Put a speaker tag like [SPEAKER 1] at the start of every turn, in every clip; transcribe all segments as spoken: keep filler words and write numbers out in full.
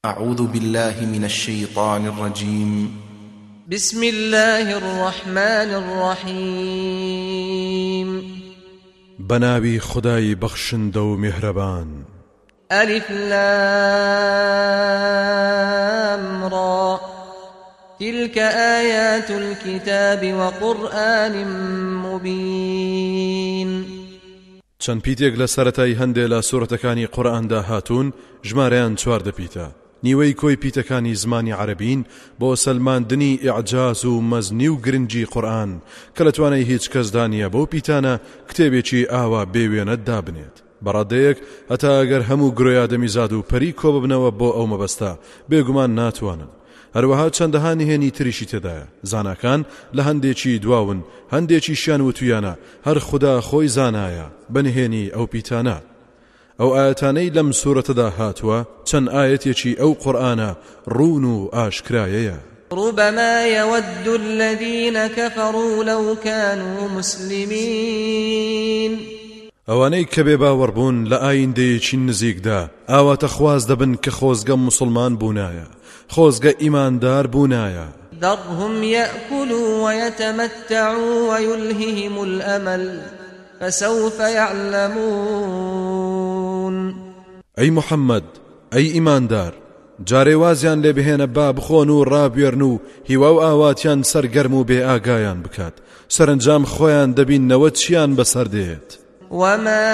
[SPEAKER 1] أعوذ بالله من الشيطان الرجيم.
[SPEAKER 2] بسم الله الرحمن الرحيم.
[SPEAKER 3] بناوي خداي بخشن دو مهربان.
[SPEAKER 2] ألف لام را تلك آيات الكتاب وقرآن مبين.
[SPEAKER 3] چەند پیتێک لە سەرەتای هەندێ لە سوورەتەکانی قورئاندا هاتوون، ژمارەیان چواردە پیتە. نیوەی کۆی پیتەکانی زمانی عەرەبین بۆ سەلماندنی ئیعجاز و مەزنی و گرنگی قورئان کە لە توانای هیچ کەسدا نییە بۆ پیتانە کتێبێکی ئاوا بێوێنە دابنێت. بەڕادەیەک هەتا ئەگەر هەموو گرۆیادەمیزاد و پەری کۆ ببنەوە بۆ ئەو مەبەستە بێگومان ناتوانن. هەروەها چەندەها نهێنی تریشی تێدایە. زاناکان لە هەندێکی دواون، هەندێکی شیان وتویانە هەر خوددا خۆی زانایە بەنهێنی ئەو پیتانە. ئەو ئاەتانەی لەم سوورەتەدا هاتووە چەند ئاەتێکی ئەو قورئانە ڕوون و ئاشکرایەیە.
[SPEAKER 2] ربما يود الذين كفروا لو كانوا مسلمين.
[SPEAKER 3] ئەوانەی کە بێ باوەڕبوون لە ئایندەیەکی نزیکدا ئاواتە خواز دەبن کە خۆزگە مسلمان بوونایە، خۆزگە ئیماندار بوونایە.
[SPEAKER 2] ذرهم يأكلوا ويتمتعوا ويلههم الأمل فسوف يعلمون.
[SPEAKER 3] ئەی محەممەد، ئەی ئیماندار، جارێوازیان لێ بهێنە با بخۆن و ڕابێرن و هیوا و ئاواتیان سەرگەرم و بێ ئاگایان بکات. سەرنجام خۆیان دەبینەوە چیان بەسەر دێت.
[SPEAKER 2] وما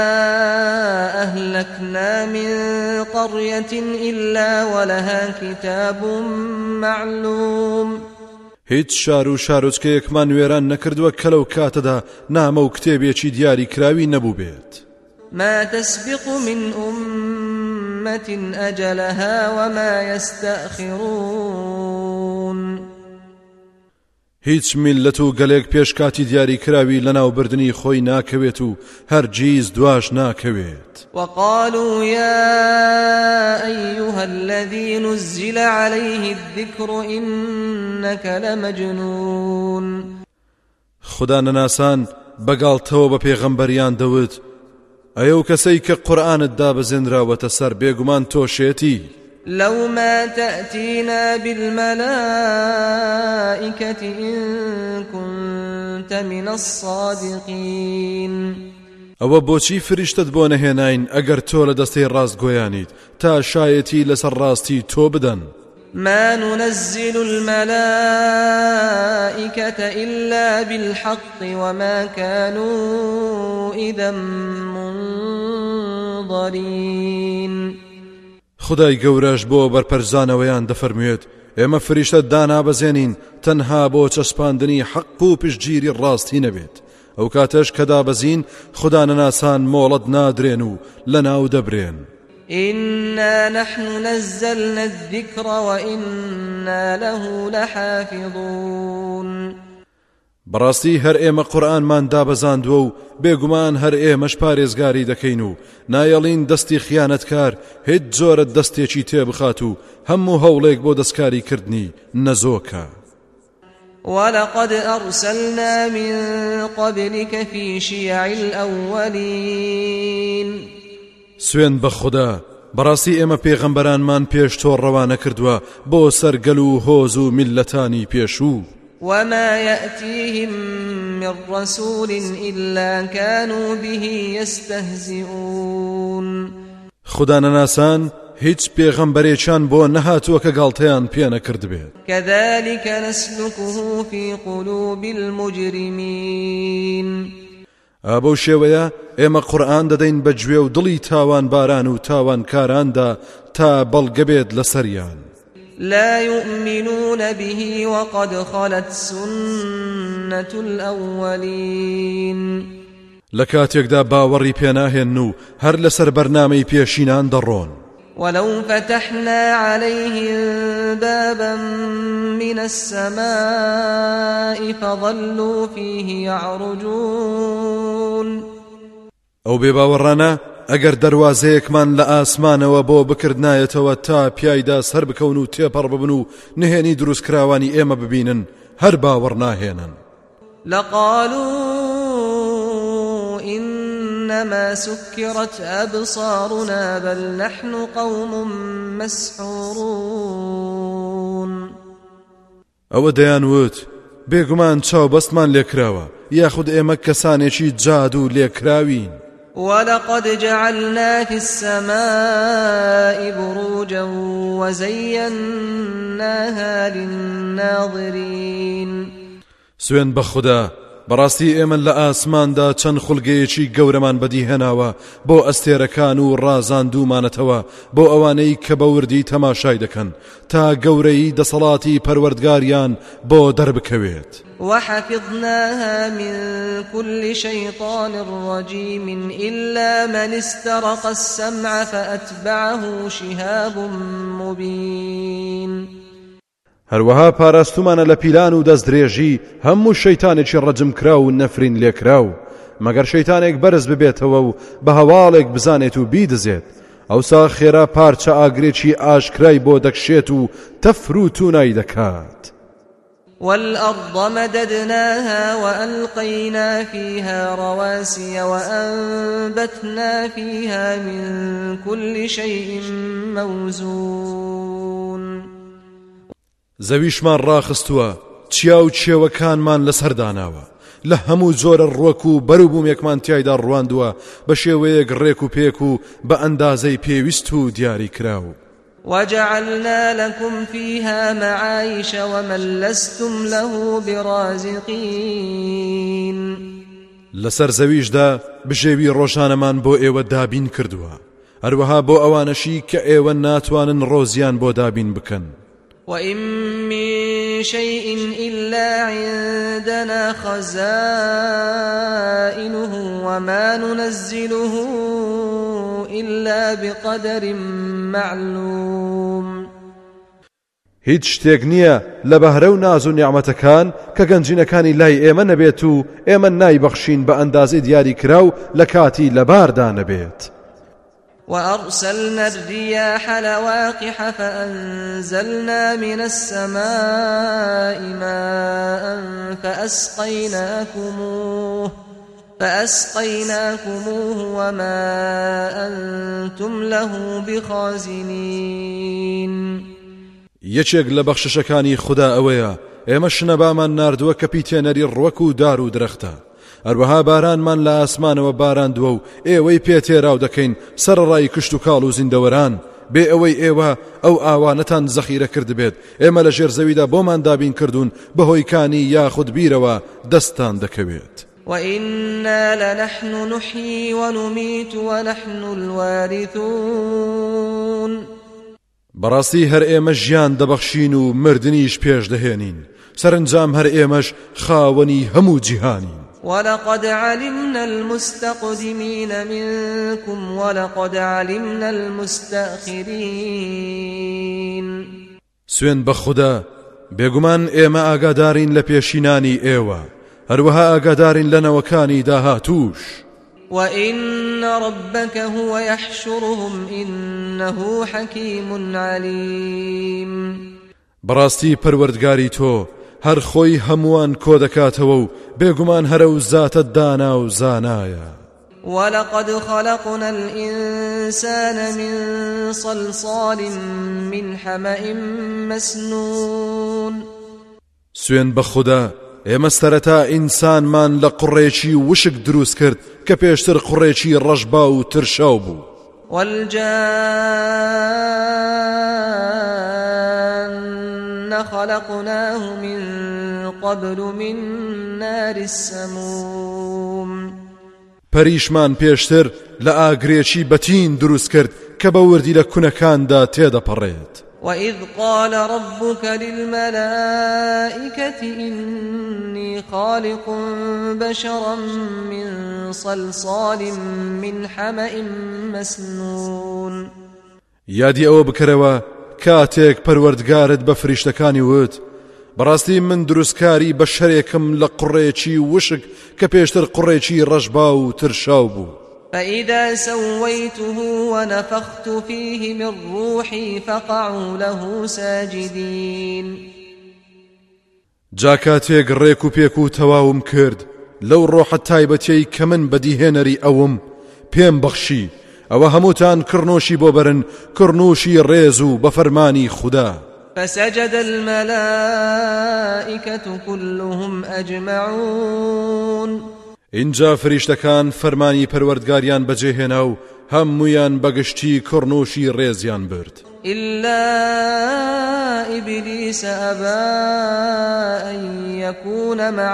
[SPEAKER 2] أهلكنا من قرية إلا ولها كتاب معلوم.
[SPEAKER 3] هیچ شار و شارۆچکەیەکمان وێران نەکردووە کە لەو کاتەدا نامە و کتێبێکی دیاری کراوی نەبوو بێت.
[SPEAKER 2] ما تسبق من أمة أجلها وما يستأخرون.
[SPEAKER 3] هیچ میلەت و گەلێک پێشکاتی دیاری کراوی لەناو بردنی خۆی ناکەوێت و هەرگیز دواش ناکەوێت.
[SPEAKER 2] وقالوا يا أيها الذي نزل عليه الذكر إنك لمجنون.
[SPEAKER 3] خدا نەناسان بەگاڵتەوە بە پێغەمبەریان دەوت ئەیەو کەسەی کە قورئانت دابەزێنراوەتە سەر بێگومان تۆشێتی.
[SPEAKER 2] لو ما تأتينا بالملائكة إن كنت من الصادقين.
[SPEAKER 3] ئەوە بۆچی فریشتت بۆ نەهێناین ئەگەر تۆ لە دەستەی ڕاستگۆیانیت تا شایەتی لەسەر ڕاستی تۆ بدەن.
[SPEAKER 2] ما ننزل الملائكة إلا بالحق وما كانوا إذا منظرين.
[SPEAKER 3] خدای گەورەش بۆ بەرپەرزانەوەیان دەفەرموێت ئێمە فریشتە دانابەزێنین تەنها بۆ چەسپاندنی حەق و پشتگیری ڕاستی نەبێت. ئەو کاتەش کە دابەزین خدا نەناسان مۆڵەت نادرێن و لەناو دەبرێن.
[SPEAKER 2] إنا نحن نزلنا الذكر وإنا له لحافظون.
[SPEAKER 3] بەڕاستی هەر ئێمە قورئانمان دابەزاندووە و بێگومان هەر ئێمەش پارێزگاری دەکەین و نایەڵین دەستی خیانەتکار هیچ جۆرە دەستێکی تێبخات و هەموو هەوڵێک بۆ دەستکاری کردنی نەزۆکە.
[SPEAKER 2] ولقد أرسلنا من قبلك في شيع الأولين.
[SPEAKER 3] سوێن بە خوددا، بەڕاستی ئێمە پێغەمبەرانمان پێش تۆ ڕەوانە کردووە بۆ سەرگەل و هۆز و میلەتانی پێشوو.
[SPEAKER 2] وما يأتيهم من رسول إلا كانوا به يستهزئون.
[SPEAKER 3] خدا نەناسان هیچ پێغەمبەرێکیان بۆ نەهاتووە کە گاڵتەیان پێ نەکرد بێت.
[SPEAKER 2] كذلك نسلكه في قلوب المجرمين.
[SPEAKER 3] ئابە شێوەیە ئێمە قورئان دەدەین بە گوێ و دڵی تاوان باران و تاوان کاراندا تا بەڵگە بێت لەسەریان.
[SPEAKER 2] لا يؤمنون به وقد خلت سنة الأولين.
[SPEAKER 3] لكاتيكدا باوري پێناهێن و هەر لەسەر بەرنامەی پێشینان دەڕۆن.
[SPEAKER 2] ولو فتحنا عليهم بابا من السماء فظلوا فيه يعرجون.
[SPEAKER 3] ئەو بێباوەڕانە ئەگەر دەواازەیەکمان لە ئاسمانەوە بۆ بکردنایەتەوە تا پیایدا سەر بکەون و تێپەڕ ببن و نهێنی دروستکراوانی ئێمە ببینن هەر باوەڕ ناهێنن.
[SPEAKER 2] لقالوا إنما سكرت أبصارنا بل نحن قوم مسحورون.
[SPEAKER 3] ئەوە دەیانوت بێگومان چاو بەستمان لێکراوە یاخود ئێمە کەسانێکی جاد و لێکراوین.
[SPEAKER 2] ولقد جعلنا في السماء بروجا وزيناها للناظرين.
[SPEAKER 3] سوێن بە خوددا بەڕاستی ئێمە لە ئاسماندا چەند خوڵگەیەکی گەورەمان بەدیهێناوە بۆ ئەستێرەکان و ڕازاندومانەتەوە بۆ ئەوانەی کە بە وردی تەماشای دەکەن تا گەورەی دەسەڵاتی پەروەردگاریان بۆ دەربکەوێت.
[SPEAKER 2] وحفظناها من كل شيطان رجيم إلا من استرق السمع فأتبعه شهاب مبين.
[SPEAKER 3] هەروەها پاراستومانە لە پیلان و دەستدرێژی هەموو شەیتانێکی ڕەجم کرا و نەفرین لێکراو مەگەر شەیتانێک بەرز ببێتەوە و بە هەواڵێک بزانێت و بیدزێت ئەوسا خێرا پارچە ئاگرێکی ئاشکرای بۆ دەکشێت و تەفر و توونای دەکات.
[SPEAKER 2] والأرض مددناها وألقينا فيها رواسي وأنبتنا فيها من كل شيء موزون.
[SPEAKER 3] زەویشمان ڕاخستووە چیا و چێوەکانمان لەسەرداناوە لە هەموو جۆرە ڕوەک و بەروبوومێکمان تیایدا ڕواندووە بە شێوەیەک ڕێک و پێک و بە ئەندازەی پێویست و دیاری کراو.
[SPEAKER 2] وجعلنا لكم فيها معايش ومن لستم له برازقين.
[SPEAKER 3] لەسەر زەویشدا بژێوی ڕۆژانەمان بۆ ئێوە دابین کردووە هەروەها بۆ ئەوانەشی کە ئێوە ناتوانن ڕۆزیان بۆ دابین بکەن.
[SPEAKER 2] وإن من شيء إلا عندنا خزائنه وما ننزله إلا بقدر معلوم.
[SPEAKER 3] هیچ شتێک نییە لە بەهرە و ناز و نیعمەتەکان کە گەنجینەکانی لای ئێمە نەبێت و ئێمە نایبەخشین بە ئەندازەی دیاری کراو لە کاتی لەباردا نەبێت.
[SPEAKER 2] وأرسلنا الرياح لواقح فأنزلنا من السماء ماء فأسقيناكموه فأسقيناكموه وما أنتم له بخازنين.
[SPEAKER 3] یەکێک لە بەخششەکانی خوددا ئەوەیە ئێمە شنەبامان ناردووە کە پیتێنەری ڕوەک و دار و درەختە هەروەها بارانمان لە ئاسمانەوە باراندووە و ئێوەی پێتێراو دەکەین سەرڕای کشت و کاڵ و زیندەوەران بێ ئەوەی ئێوە ئەو ئاوانەتان زەخیرە کرد بێت ئێمە لە ژێر زەویدا بۆمان دابین کردوون بەهۆی کانی یاخود بیرەوە دەستان دەکەوێت.
[SPEAKER 2] وإنا لنحن نحيي ونميت ونحن الوارثون.
[SPEAKER 3] بەڕاستی هەر ئێمە ژیان دەبەخشین و مردنیش پێش دەهێنین سەرنجام هەر ئێمەش خاوەنی هەموو جیهانین.
[SPEAKER 2] ولقد علمنا المستقدمين منكم ولقد علمنا المستأخرين.
[SPEAKER 3] سوێن بە خوددا بێگومان ئێمە ئاگادارین لە پێشینانی ئێوە هەروەها ئاگادارین لە نەوەکانی داهاتوش.
[SPEAKER 2] وإن ربك هو يحشرهم إنه حكيم عليم.
[SPEAKER 3] بەڕاستی پەروەردگاری تۆ هەر خۆی هەمووان کۆ دەکاتەوە و بێگومان هەرە و زاتە دانا و زانایە.
[SPEAKER 2] ولقد خلقنا الإنسان من صلصال من حمأ مسنون.
[SPEAKER 3] سوێن بە خوددا ئێمە سەرەتا ئینسانمان لە قوڕێکی وشک دروست کرد کە پێشتر قوڕێکی ڕەشبا و ترشاو بوو.
[SPEAKER 2] والجان خلقناه من قبل من نار السموم.
[SPEAKER 3] پەریشمان پێشتر لە ئاگرێکی بەتین دروست کرد کە بە وردی لە کوونەکاندا تێدەپەڕێت.
[SPEAKER 2] وإذ قال ربك للملائكة إني خالق بشرا من صلصال من حمأ مسنون.
[SPEAKER 3] یادی ئەوە بکەرەوە کاتێک پەروەردگارت بە فریشتەکانی وت بەڕاستی من دروستکاری بە شەرێکم لە قوڕێکی وشک کە پێشتر قوڕێکی ڕەشبا و ترشاو بوو.
[SPEAKER 2] فإذا سويته ونفخت فيه من روحي فقعوا له ساجدين.
[SPEAKER 3] جا کاتێک ڕێک و پێک و تەواوم کرد لەو ڕۆحەت تایبەتیەی کە من بەدیهێنەری ئەوم پێم بەخشی ئەوە هەمووتان کڕنۆشی بۆ بەرن کڕنوشی ڕێز و بە فەرمانی خوددا.
[SPEAKER 2] فسجد الملائكة كلهم أجمعون.
[SPEAKER 3] اینجا فریشتەکان فەرمانی پەروەردگاریان بەجێهێنا و هەموویان بەگشتی کوڕنووشی ڕێزیان برد
[SPEAKER 2] إلا إبليس أبى أن يكون مع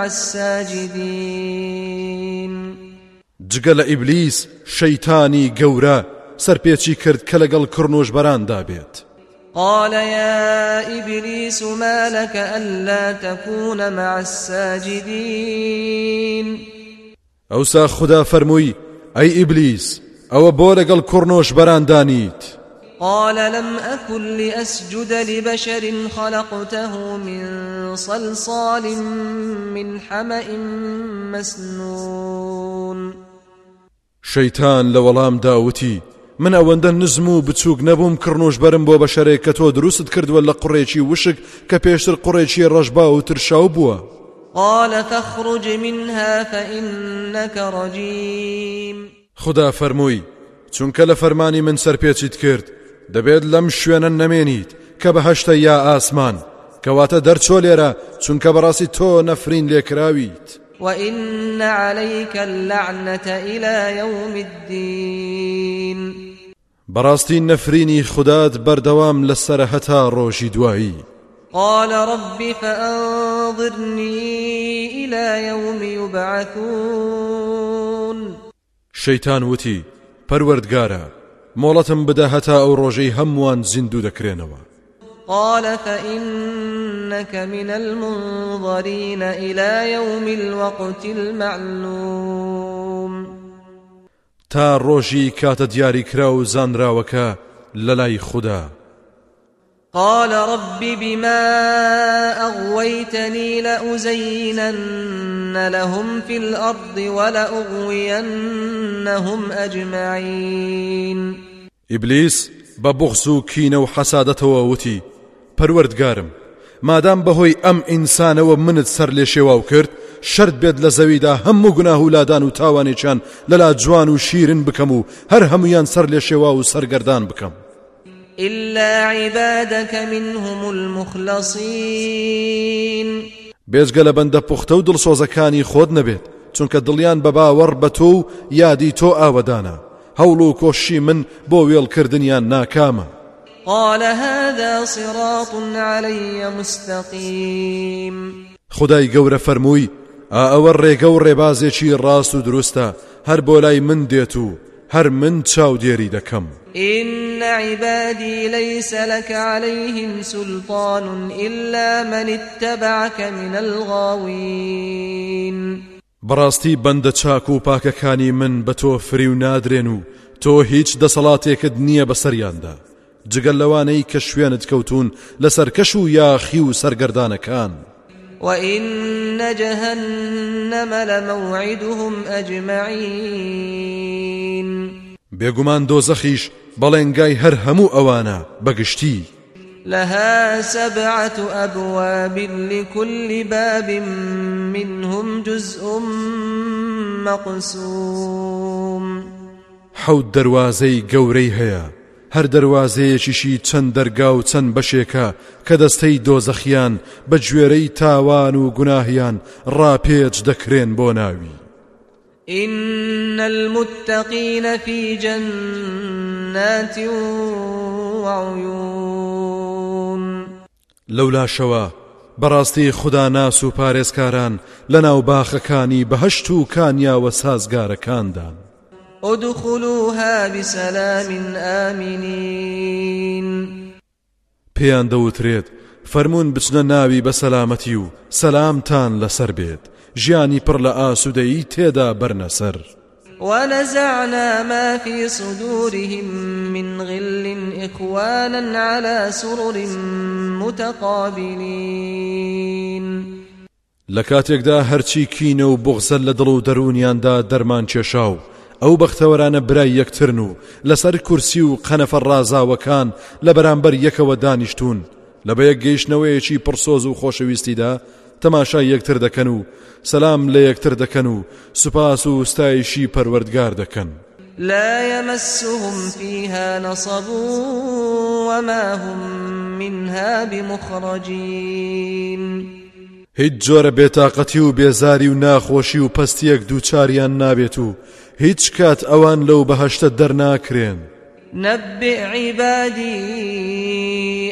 [SPEAKER 2] الساجدين.
[SPEAKER 3] جگە لە ئیبلیس شەیتانی گەورە سەرپێچی کرد کە لەگەڵ کوڕنووش بەراندا بێت.
[SPEAKER 2] قال يا إبليس ما لك ألا تكون مع الساجدين.
[SPEAKER 3] ئەوسا خدا فەرمووی ئەی ئیبلیس ئەوە بۆ لەگەڵ کوڕنووش بەراندانیت.
[SPEAKER 2] قال لم أكن لأسجد لبشر خلقته من صلصال من حمأ مسنون.
[SPEAKER 3] شەیتان لە وەڵام داوتی من ئەوەندە نزم و بچووک نەبووم کڕنوش بەرم بۆ بەشەرێک کە تۆ دروست کردووە لە قوڕێکی وشک کە پێشتر قوڕێکی ڕەشبا و ترشاو بووە.
[SPEAKER 2] قال فاخرج منها فإنك رجيم.
[SPEAKER 3] خدا فەرمووی چونکە لە فەرمانی من سەرپێچیت کرد دەبێت لەم شوێنە نەمێنیت کە بەهەشتە یا ئاسمان کەواتە دەرچۆ لێرە چونکە بەڕاستی تۆ نەفرین لێکراویت.
[SPEAKER 2] وإن عليك اللعنة إلى يوم الدين.
[SPEAKER 3] بەڕاستی نەفرینی خودات بەردەوام لەسەر هەتا ڕۆژی دوایی.
[SPEAKER 2] قال رب فأنظرني إلى يوم يبعثون.
[SPEAKER 3] شەیتان وتی پەروەردگارە مۆڵەتم بدە هەتا ئەو ڕۆژەی هەمووان زیندوو دەکرێنەوە.
[SPEAKER 2] قال فإنك من المنظرين إلى يوم الوقت المعلوم.
[SPEAKER 3] تا ڕۆژی کاتە دیاری کرا و زانراوەکە لەلای خوددا.
[SPEAKER 2] قال رب بما أغويتني لأزينن لهم في الأرض ولأغوينهم أجمعين.
[SPEAKER 3] ئیبلیس بە بوغز و کینە و حەسادەتەوە وتی پەروەردگارم مادام بەهۆی ئەم ئینسانەوە منت سەر لێ شێواو کرد شەرت بێت لە زەویدا هەموو گوناه و لادان و تاوانێکیان لەلا جوان و شیرن بکەم و هەر هەمویان سەر لێ شێوا و سەرگەردان بکەم.
[SPEAKER 2] إلا عبادك منهم المخلصين.
[SPEAKER 3] بێجگە لە بەندە پوختە و دڵسۆزەکانی خۆت نەبێت چونکە دڵیان بە باوەڕ بە تۆ و یادی تۆ ئاوەدانە هەوڵ و کۆشی من بۆ وێڵکردنیان ناکامە.
[SPEAKER 2] قال هذا صراط علي مستقيم.
[SPEAKER 3] خدای گەورە فەرمووی ئەوە ڕێگە و ڕێبازێکی ڕاست و دروستە هەر بۆ لای من دێت و هەر من چاودێری دەکەم.
[SPEAKER 2] إن عبادي ليس لك عليهم سلطان إلا من اتبعك من الغاوين.
[SPEAKER 3] بەڕاستی بەندە چاک و پاکەکانی من بە تۆ فری و نادرێن و تۆ هیچ دەسەڵاتێکت نییە بەسەریاندا جگەل لەوانەی کە شوێنت کەوتون لەسەر کەش و یاخی و سەرگەردانەکان.
[SPEAKER 2] وإن جهنم لموعدهم أجمعين.
[SPEAKER 3] بێگومان دۆزەخیش بەڵێنگای هەر هەموو ئەوانە بەگشتی.
[SPEAKER 2] لها سبعة أبواب لكل باب منهم جزء مقسوم.
[SPEAKER 3] حەوت دەروازەی گەورەی هەیە هەر دەروازەیەکیشی چەند دەرگا و چەند بەشێکە کە دەستەی دۆزەخیان بە گوێرەی تاوان و گوناهیان ڕاپێچ دەکرێن بۆ ناوی.
[SPEAKER 2] إن المتقين في جنات وعيون.
[SPEAKER 3] لولا شەوە بەڕاستی خوددا ناس و پارێزکاران لەناو باخەکانی بەهەشت و کانیاوە سازگارەکاندان.
[SPEAKER 2] ادخلوها بسلام آمنين.
[SPEAKER 3] پێیان دەوترێت فەرموون بچنە ناوی بە سەلامەتی و سەلامتان لەسەر بێت ژیانی پڕ لە ئاسوودەیی تێدا بەرنەسەر.
[SPEAKER 2] ونزعنا ما في صدورهم من غل إخوانا على سرر متقابلين.
[SPEAKER 3] لەکاتێکدا هەرچی کینە و بوغزە لە دڵ و دەرونیاندا دەرمان کێشاو ئەو بەختەوەرانە برای یەکترن و لەسەر کورسی و قەنەفە ڕازاوەکان لە بەرامبەر یەکەوە دانیشتون لە بە یەک گەیشتنەوەیەکی پڕسۆز و خۆشەویستیدا تەماشای یەکتر دەکەن و سەلام لە یەکتر دەکەن و سوپاس و ستایشی پەروەردگار دەکەن.
[SPEAKER 2] لا يمسهم فيها نصب وما هم منها بمخرجين
[SPEAKER 3] هیچ جۆرە بێتاقەتی و بێزاری و ناخۆشی و پەستیەک دووچاریان نابێت و هیچ کات ئەوان لەو بەهەشتە دەرناکرێن.
[SPEAKER 2] نبئ عبادي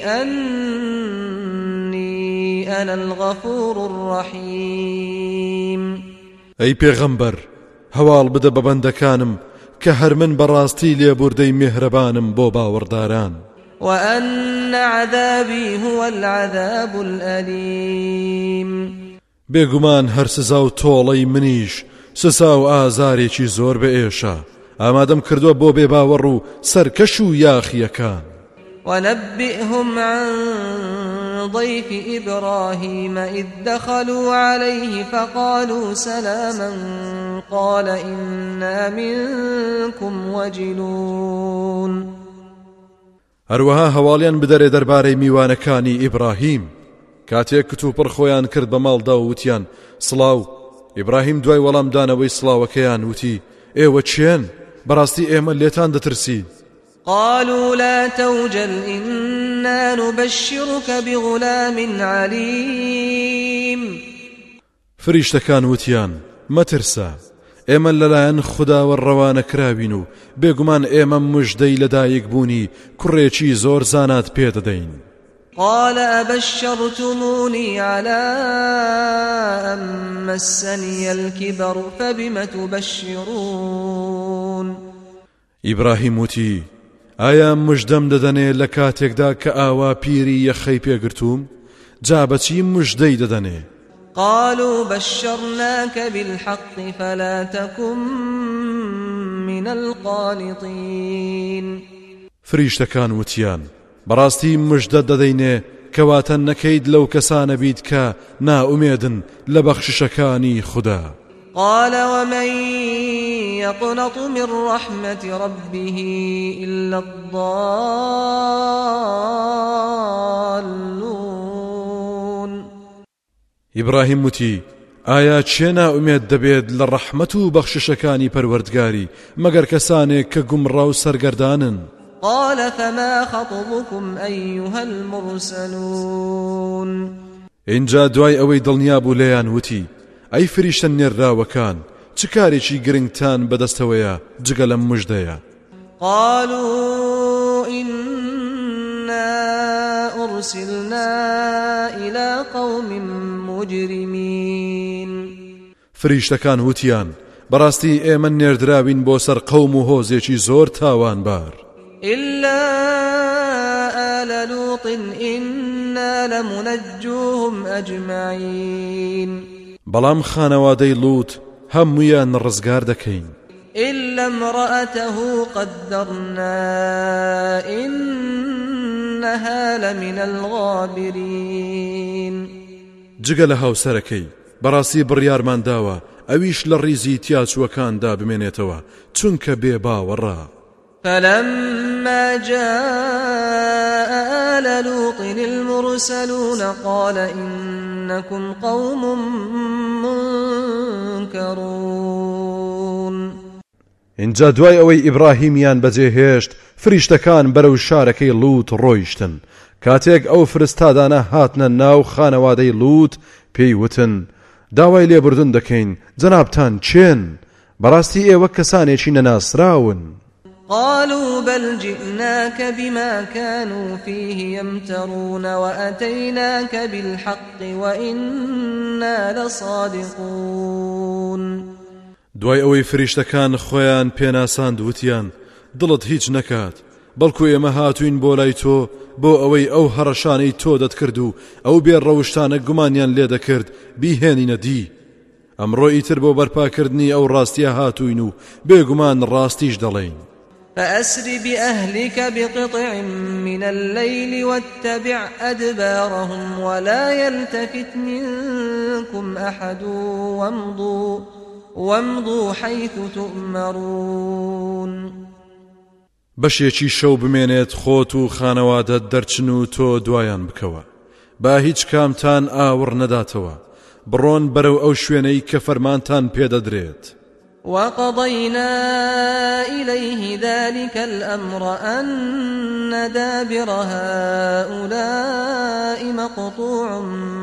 [SPEAKER 2] أني أنا الغفور الرحيم.
[SPEAKER 3] ئەی پێغەمبەر هەواڵ بدە بە بەندەکانم کە هەر من بەڕاستی لێبوردەی میهرەبانم بۆ باوەڕداران.
[SPEAKER 2] وأن عذابي هو العذاب الأليم.
[SPEAKER 3] بێگومان هەر سزا و تۆڵەی منیش سزا و ئازارێکی زۆر بە ئێشە ئامادەم کردووە بۆ بێباوەڕ و سەرکەش و یاخیەکان.
[SPEAKER 2] ونبئهم عن ضيف إبراهيم إذ دخلوا عليه فقالوا سلاما قال إنا منكم وجلون.
[SPEAKER 3] هەروەها هەواڵیان بدەرێ دەربارەی میوانەکانی ئیبراهیم کاتێک کتوپڕ خۆیان کرد بە ماڵدا و وتیان سڵاو. ئیبراهیم دوای وەڵامدانەوەی سڵاوەکەیان وتی ئێوە چێن؟ بەڕاستی ئێمە لێتان دەترسی.
[SPEAKER 2] قالوا لا توجل إنا نبشرك بغلام عليم.
[SPEAKER 3] فریشتەکان وتیان مەترسە ئێمە لەلایەن خوداوە ڕەوانە کراوین و بێگومان ئێمە مژدەی لەدایک بوونی کوڕێکی زۆر زانات پێدەدەین.
[SPEAKER 2] قال أبشرتموني على أن مسني الكبر فبم تبشرون.
[SPEAKER 3] ئیبراهیم وتی ئایا مژدەم دەدەنێ لە کاتێکدا کە ئاوا پیری یەخەی پێگرتووم؟ جا بەچی مژدەی دەدەنێ؟
[SPEAKER 2] قالوا بشرناك بالحق فلا تكن من القانطين.
[SPEAKER 3] فریشتەکان وتیان بەڕاستی مژدە دەدەینێ کەواتە نەکەیت لەو کەسانە بیت کە نائومێدن لە بەخششەکانی خوددا.
[SPEAKER 2] قال ومن يقنط من رحمة ربه إلا الضالون.
[SPEAKER 3] ئیبراهیم وتی ئایا چێ نائومێد دەبێت لە ڕەحمەت و بەخششەکانی پەروەردگاری مەگەر کەسانێک کە گومڕا و سەرگەردانن.
[SPEAKER 2] قال فما خطبكم أيها المرسلون.
[SPEAKER 3] اینجا دوای ئەوەی دڵنیا بوو لێیان وتی ئەی فریشتە نێراوەکان چ کارێکی گرنگتان بەدەستەوەیە جگە لەم مژدەیە؟
[SPEAKER 2] قالوا إنا أرسلنا إلى قوم مجرمين.
[SPEAKER 3] فریشتەکان وتیان بەڕاستی ئێمە نێردراوین بۆ سەر قەوم و هۆزێکی زۆر تاوانبار.
[SPEAKER 2] إلا آل لوط إنا لمنجوهم أجمعين.
[SPEAKER 3] بەڵام خانەوادەی لووت هەموویان ڕزگار دەکەین.
[SPEAKER 2] إلا امرأته قدرنا إنها لمن الغابرين.
[SPEAKER 3] جگە لە هاوسەرەکەی بەڕاستی بڕیارمان داوە ئەویش لە ڕیزی تیاچوەکاندا بمێنێتەوە چونکە بێ باوەڕە.
[SPEAKER 2] فلما جاء آل لوط المرسلون قال إنكم قوم منكرون.
[SPEAKER 3] اینجا دوای ئەوەی ئیبراهیمیان بەجێهێشت فریشتەکان بەرەو شارەکەی لووت ڕۆیشتن. کاتێک ئەو فرستادانە هاتنە ناو خانەوادەی لووت پێی وتن داوای لێبوردن دەکەین جەنابتان چێن؟ بەڕاستی ئێوە کەسانێکی نەناسراون.
[SPEAKER 2] قالوا بل جئناك بما كانوا فيه يمترون وأتيناك بالحق وإنا لصادقون.
[SPEAKER 3] دوای ئەوەی فریشتەکان خۆیان پێناساند وتیان دڵت هیچ نەکات بەڵکو ئێمە هاتوین بۆ لای تۆ بۆ ئەوەی ئەو هەڕەشانەی تۆ دەتکرد و ئەو بێڕەوشتانە گومانیان لێ دەکرد بیهێنینە دی. ئەمڕۆ ئیتر بۆ بەرپاکردنی ئەو ڕاستیە هاتوین و بێگومان ڕاستیش دەڵێین.
[SPEAKER 2] فأسر بأهلك بقطع من الليل واتبع أدبارهم ولا يلتفت منكم أحد وامضوا, وامضوا حيث تؤمرون.
[SPEAKER 3] بەشێکی شەو بمێنێت خۆت و خانەوادەت دەرچن و تۆ دوایان بکەوە با هیچ کامتان ئاوڕ نەداتەوە بڕۆن بەرەو ئەو شوێنەی کە فەرمانتان پێدەدرێت.
[SPEAKER 2] وقضينا إليه ذلك الأمر أن دابر هؤلاء مقطوع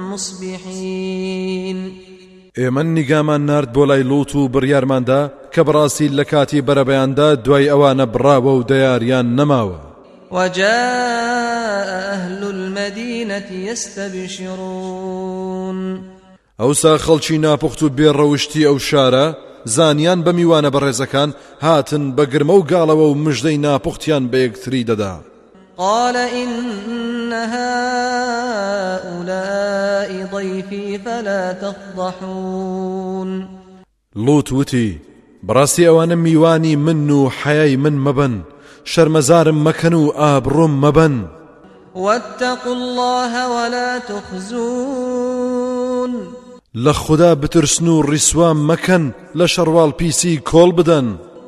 [SPEAKER 2] مصبحين
[SPEAKER 3] ئێمە نیگامان نارد بۆ لای لووت و بڕیارماندا کە بەڕاستی لە کاتی بەرەبەیاندا دوای ئەوانە بڕاوە و دەیاریان نەماوە.
[SPEAKER 2] وجاء أهل المدينة يستبشرون
[SPEAKER 3] ئەوسا خەڵکی ناپوخت و بێڕەوشتی ئەو شارە زانیان بە میوانە بەڕێزەکان هاتن بە گرمە و گاڵەوە و مژدەی ناپوختیان بە یەکتری دەدا.
[SPEAKER 2] قال إن هؤلاء ضيفي فلا تفضحون
[SPEAKER 3] لوت وتی بەڕاستی ئەوانە میوانی من و حەیای من مەبن، شەرمەزارم مەکەن و ئابڕۆم مەبەن.
[SPEAKER 2] واتقوا الله ولا تخزون
[SPEAKER 3] لە خوددا بترسن و ڕیسوان مەکەن لە شەڕواڵ پیسی کۆڵ بدەن.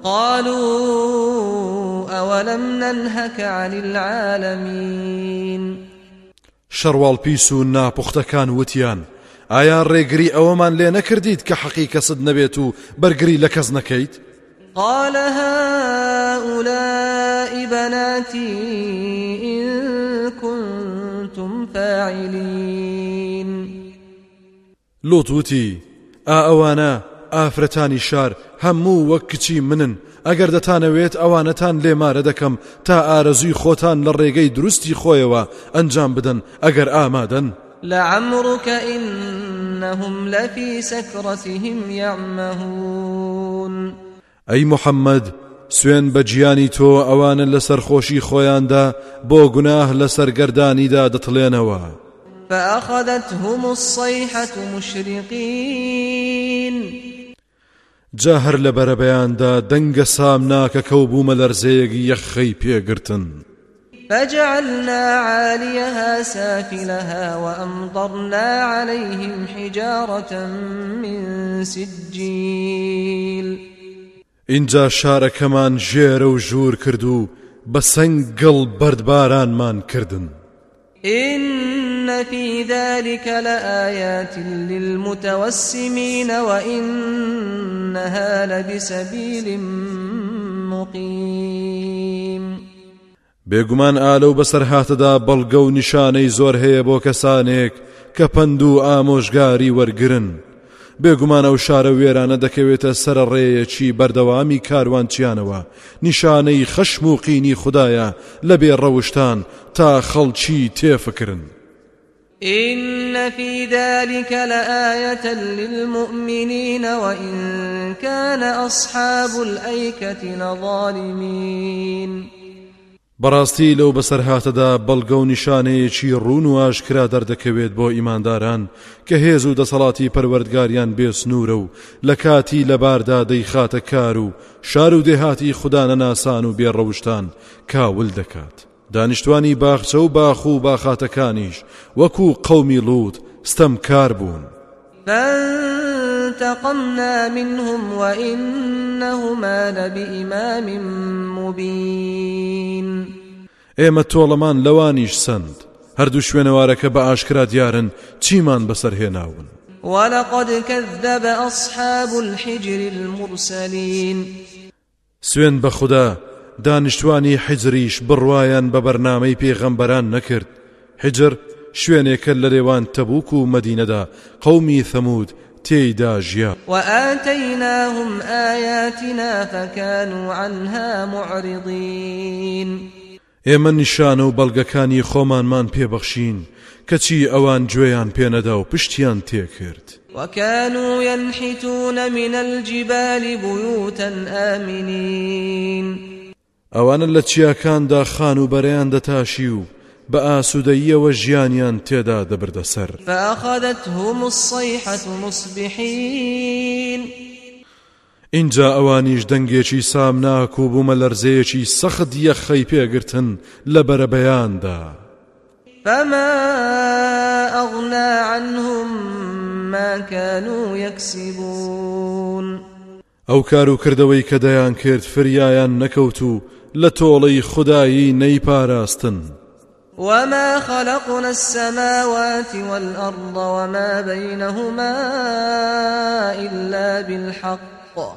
[SPEAKER 2] قالوا أولم ننهك عن العالمين
[SPEAKER 3] شەڕواڵ پیس و ناپوختەکان وتیان ئایا ڕێگری ئەوەمان لێ نەکردیت کە حەقی کەسد نەبێت و بەرگری لە کەس نەکەیت؟
[SPEAKER 2] قال هؤلاء بناتي إن كنتم فاعلين
[SPEAKER 3] لوت وتی ئا ئەوانە ئافرەتانی شار هەموو وەک کچی منن، ئەگەر دەتانەوێت ئەوانەتان لێمارە دەکەم تا ئارەزوی خۆتان لە ڕێگەی دروستی خۆیەوە ئەنجام بدەن ئەگەر ئامادەن.
[SPEAKER 2] لعمرك إنهم لفي سكرتهم يعمهون
[SPEAKER 3] ئەی محەممەد سوێن بە گیانی تۆ ئەوانە لە سەرخۆشی خۆیاندا بۆ گوناه لە سەرگەردانیدا دەتڵێنەوە.
[SPEAKER 2] فأخذتهم الصيحة مشرقين
[SPEAKER 3] جا هەر لە بەرەبەیاندا دەنگە سامناکە کەو بوومە لەرزەیەکی یەخەی پێگرتن.
[SPEAKER 2] فجعلنا عاليها سافلها وأمطرنا عليهم حجارة من سجيل
[SPEAKER 3] اینجا شارەکەمان ژێرە و ژوور کرد و بە سەنگڵ بەردبارانمان کردن.
[SPEAKER 2] إن في ذلك لآيات للمتوسمين وإنها لبسبيل مقيم
[SPEAKER 3] بێگومان ئالە و بەسەر هاتەدا بەڵگە و نیشانەی زۆر هەیە بۆ کەسانێک کە پند و ئامۆژگاری وەرگرن. بێگومان ئەو شارە وێرانە دەکەوێتە سەر ڕێیەکی بەردەوامی کاروانچیانەوە، نیشانەی خەشم و قینی خوددایە لە بێ ڕەوشتان تا خەڵکی تێفکرن.
[SPEAKER 2] إن في ذلك لآية للمؤمنين وإن كان أصحاب الأيكة لظالمين.
[SPEAKER 3] بەڕاستی لەو بەسەر هاتەدا بەڵگە و نیشانەیەکی ڕوون و ئاشکرا دەردەکەوێت بۆ ئیمانداران کە هێز و دەسەڵاتی پەروەردگاریان بێسنوورە و لە کاتی لەباردا دەیخاتە کار و شار و دێهاتی خوددا نەناسان و بێڕەوشتان کاول دەکات. دانیشتوانی باخچە و باخ و باخاتەکانیش وەکو قەومی لووت ستەمکار بوون.
[SPEAKER 2] فانتقمنا منهم وإنهما لبإمام مبين.
[SPEAKER 3] ئێمە تۆڵەمان لەوانیش سند هەردوو شوێنەوارەکە بە ئاشکرا دیارن چیمان بەسەرهێناون.
[SPEAKER 2] ولقد كذب أصحاب الحجر المرسلين.
[SPEAKER 3] سوێن بە خوددا دانیشتوانی حجریش بڕوایان بە بەرنامەی پێغەمبەران نەکرد. حجر شوێنێکە لە لێوان تەبوک و مەدینەدا قەومی ثەمود تێیدا ژیا.
[SPEAKER 2] وآتيناهم آياتنا فكانوا عنها معرضين.
[SPEAKER 3] ئێمە نیشانە و بەڵگەکانی خۆمانمان پێبەخشین کەچی ئەوان گوێیان پێنەدا و پشتیان تێکرد.
[SPEAKER 2] وكانوا ينحتون من الجبال بيوتا آمنين.
[SPEAKER 3] ئەوانە لە چیاکاندا خان و بەرەیان دەتاشی و بە ئاسوودەییەوە ژیانیان تێدا دەبردەسەر.
[SPEAKER 2] فأخذتهم الصيحة مصبحين.
[SPEAKER 3] اینجا ئەوانیش دەنگێکی سامناک و بوومە لەرزەیەکی سەخت یەخەی پێگرتن لە بەرەبەیاندا.
[SPEAKER 2] فما أغنى عنهم ما كانوا يكسبون.
[SPEAKER 3] ئەو کار و کردەوەی کە دەیان کرد فریایان نەکەوت و لە تۆڵەی خودایی نەیپاراستن.
[SPEAKER 2] وما خلقنا السماوات والأرض وما بينهما إلا بالحق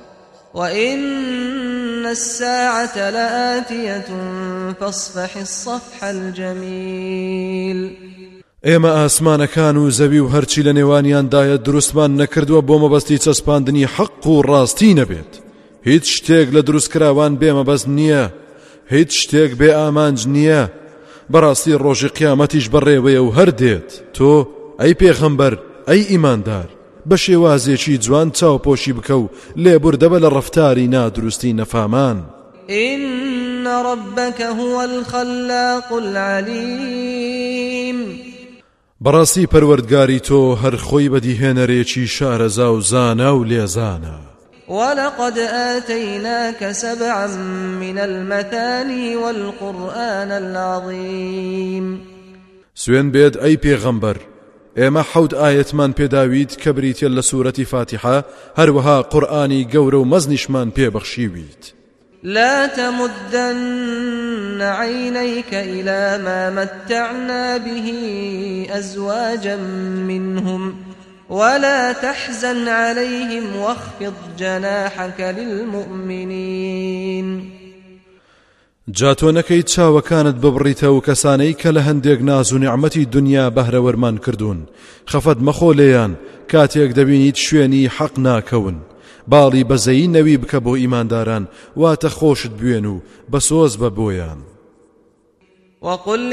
[SPEAKER 2] وإن الساعة لآتية فاصفح الصفح الجميل.
[SPEAKER 3] ئێمە ئاسمانەکان و زەوی و هەرچی لە نێوانیاندایە دروستمان نەکردووە بۆ مەبەستی چەسپاندنی حەق و ڕاستی نەبێت. هیچ شتێک لە دروستکراوان بێمەبەست نییە، هیچ شتێک بێ ئامانج نییە. بەڕاستی ڕۆژی قیامەتیش بەڕێوەیە و هەر دێت. تۆ ئەی پێغەمبەر، ئەی ئیماندار، بە شێوازێکی جوان چاوپۆشی بکە و لێبوردەبە لە ڕەفتاری نادروستی نەفامان.
[SPEAKER 2] إن ربك هو الخلاق العليم.
[SPEAKER 3] بەڕاستی پەروەردگاری تۆ هەر خۆی بەدیهێنەرێکی شارەزا و زانا و لێزانە.
[SPEAKER 2] ولقد آتيناك سبعا من المثاني والقرآن العظيم.
[SPEAKER 3] سوێن بێت ئەی پێغەمبەر، ئێمە حەوت ئاەتمان پێداویت کە بریتە لە سوورەتی فاتحە، هەروەها قورئانی گەورە و مەزنیشمان پێبەخشیویت.
[SPEAKER 2] لا تمدن عينيك إلى ما متعنا به أزواجا منهم ولا تحزن عليهم واخفض جناحك للمؤمنين.
[SPEAKER 3] جاتۆ نەکەی چاوەکانت ببڕیتە و کەسانەی کە لە هەندێک ناز و نیعمەتی دنیا بەهرەوەرمان کردوون، خەفەت مەخۆ لێیان کاتێک دەبینیت شوێنی حەق ناکەون. باڵی بەزەیی نەوی بکە بۆ ئیمانداران، واتە خۆشت بوێن و بەسۆز بە بۆیان.
[SPEAKER 2] وقل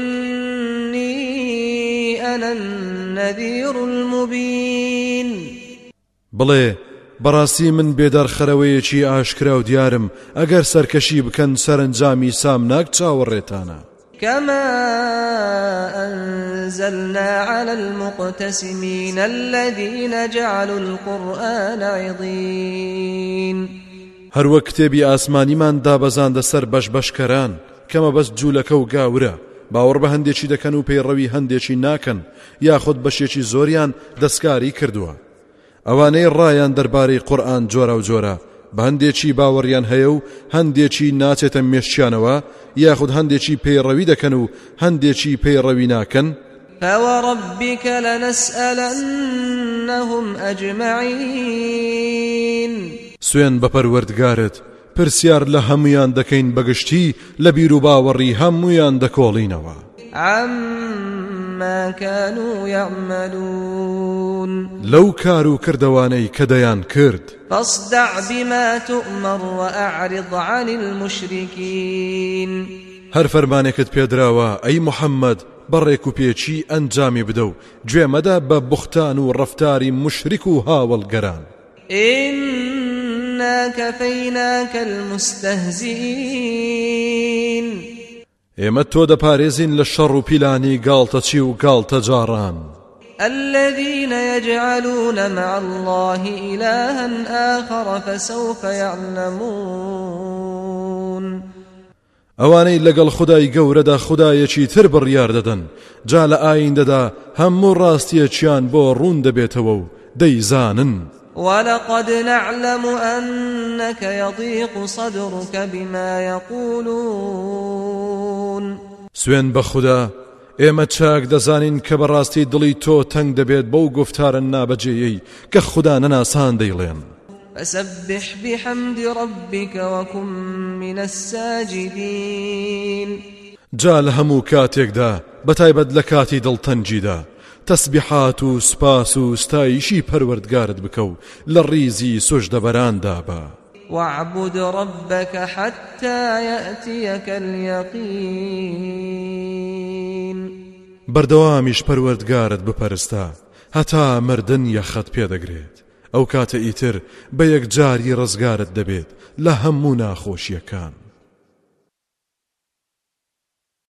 [SPEAKER 2] إني أنا النذير المبين.
[SPEAKER 3] بڵێ بەڕاستی من بێدارخەرەوەیەکی ئاشکرا و دیارم، ئەگەر سەرکەشی بکەن سەرنجامی سامناک چاوەڕێتانە.
[SPEAKER 2] كما أنزلنا على المقتسمين الذين جعلوا القرآن عضين.
[SPEAKER 3] هەر وەک کتێبی ئاسمانیمان دابەزاندە سەر بەش بەشکەران کەمە بەس جوولەکە و گاورە، باوەڕ بە هەندێکی دەکەن و پەیڕەوی هەندێکی ناکەن، یاخود بەشێکی زۆریان دەستکاری کردووە. ئەوانەی ڕایان دەربارەی قورئان جۆرە و جۆرە، بە هەندێکی باوەڕیان هەیە و هەندێکی ناچێتە مێشتیانەوە، یاخود هەندێکی پەیڕەوی دەکەن و هەندێکی پەیڕەوی ناکەن.
[SPEAKER 2] فوربك لنسألنهم أجمعين.
[SPEAKER 3] سوێن بە پەروەردگارت، پرسیار لە هەمویان دەکەین بەگشتی لە بیر و باوەڕی هەمویان دەکۆڵینەوە.
[SPEAKER 2] عما كانوا يعملون.
[SPEAKER 3] لو كارو كردواني كديان كرد.
[SPEAKER 2] فاصدع بما تؤمر وأعرض عن المشركين. هر
[SPEAKER 3] فرمانكت بيدراوا أي محمد بڕێک و پێچی ئەنجامی بدە و گوێمەدە بە بوختان و ڕەفتاری مشریک و هاوڵگەران.
[SPEAKER 2] إنا كفيناك المستهزئين.
[SPEAKER 3] ئێمە تۆ دەپارێزین لە شەڕ و پیلانی گاڵتەچی و گاڵتەجاران.
[SPEAKER 2] الذين يجعلون مع الله إلها آخر فسوف يعلمون.
[SPEAKER 3] ئەوانەی لەگەڵ خودای گەورەدا خودایەکی تر بڕیار دەدەن، جا لە ئایندەدا هەموو ڕاستیەکیان بۆ ڕوون دەبێتەوە و دەیزانن.
[SPEAKER 2] ولقد نعلم أنك يضيق صدرك بما يقولون.
[SPEAKER 3] سوێن بە خوددا، ئێمە چاک دەزانین کە بەڕاستی دڵی تۆ تەنگ دەبێت بەو گفتارە نابەجێیەی کە خوددا نەناسان دەیڵێن.
[SPEAKER 2] فسبح بحمد ربك وكن من الساجدين.
[SPEAKER 3] جا لە هەموو کاتێکدا بەتایبەت لە کاتی دڵتەنجیدا تەسبیحات و سپاس و ستایشی پەروەردگارت بکە و لە ڕیزی سوژدەبەراندا بە.
[SPEAKER 2] واعبد ربك حتى يأتيك اليقين.
[SPEAKER 3] بەردەوامیش پەروەردگارت بپەرستە هەتا مردن یەخەت پێدەگرێت، ئەو کاتە ئیتر بە یەکجاری ڕزگارت دەبێت لە هەموو ناخۆشیەکان.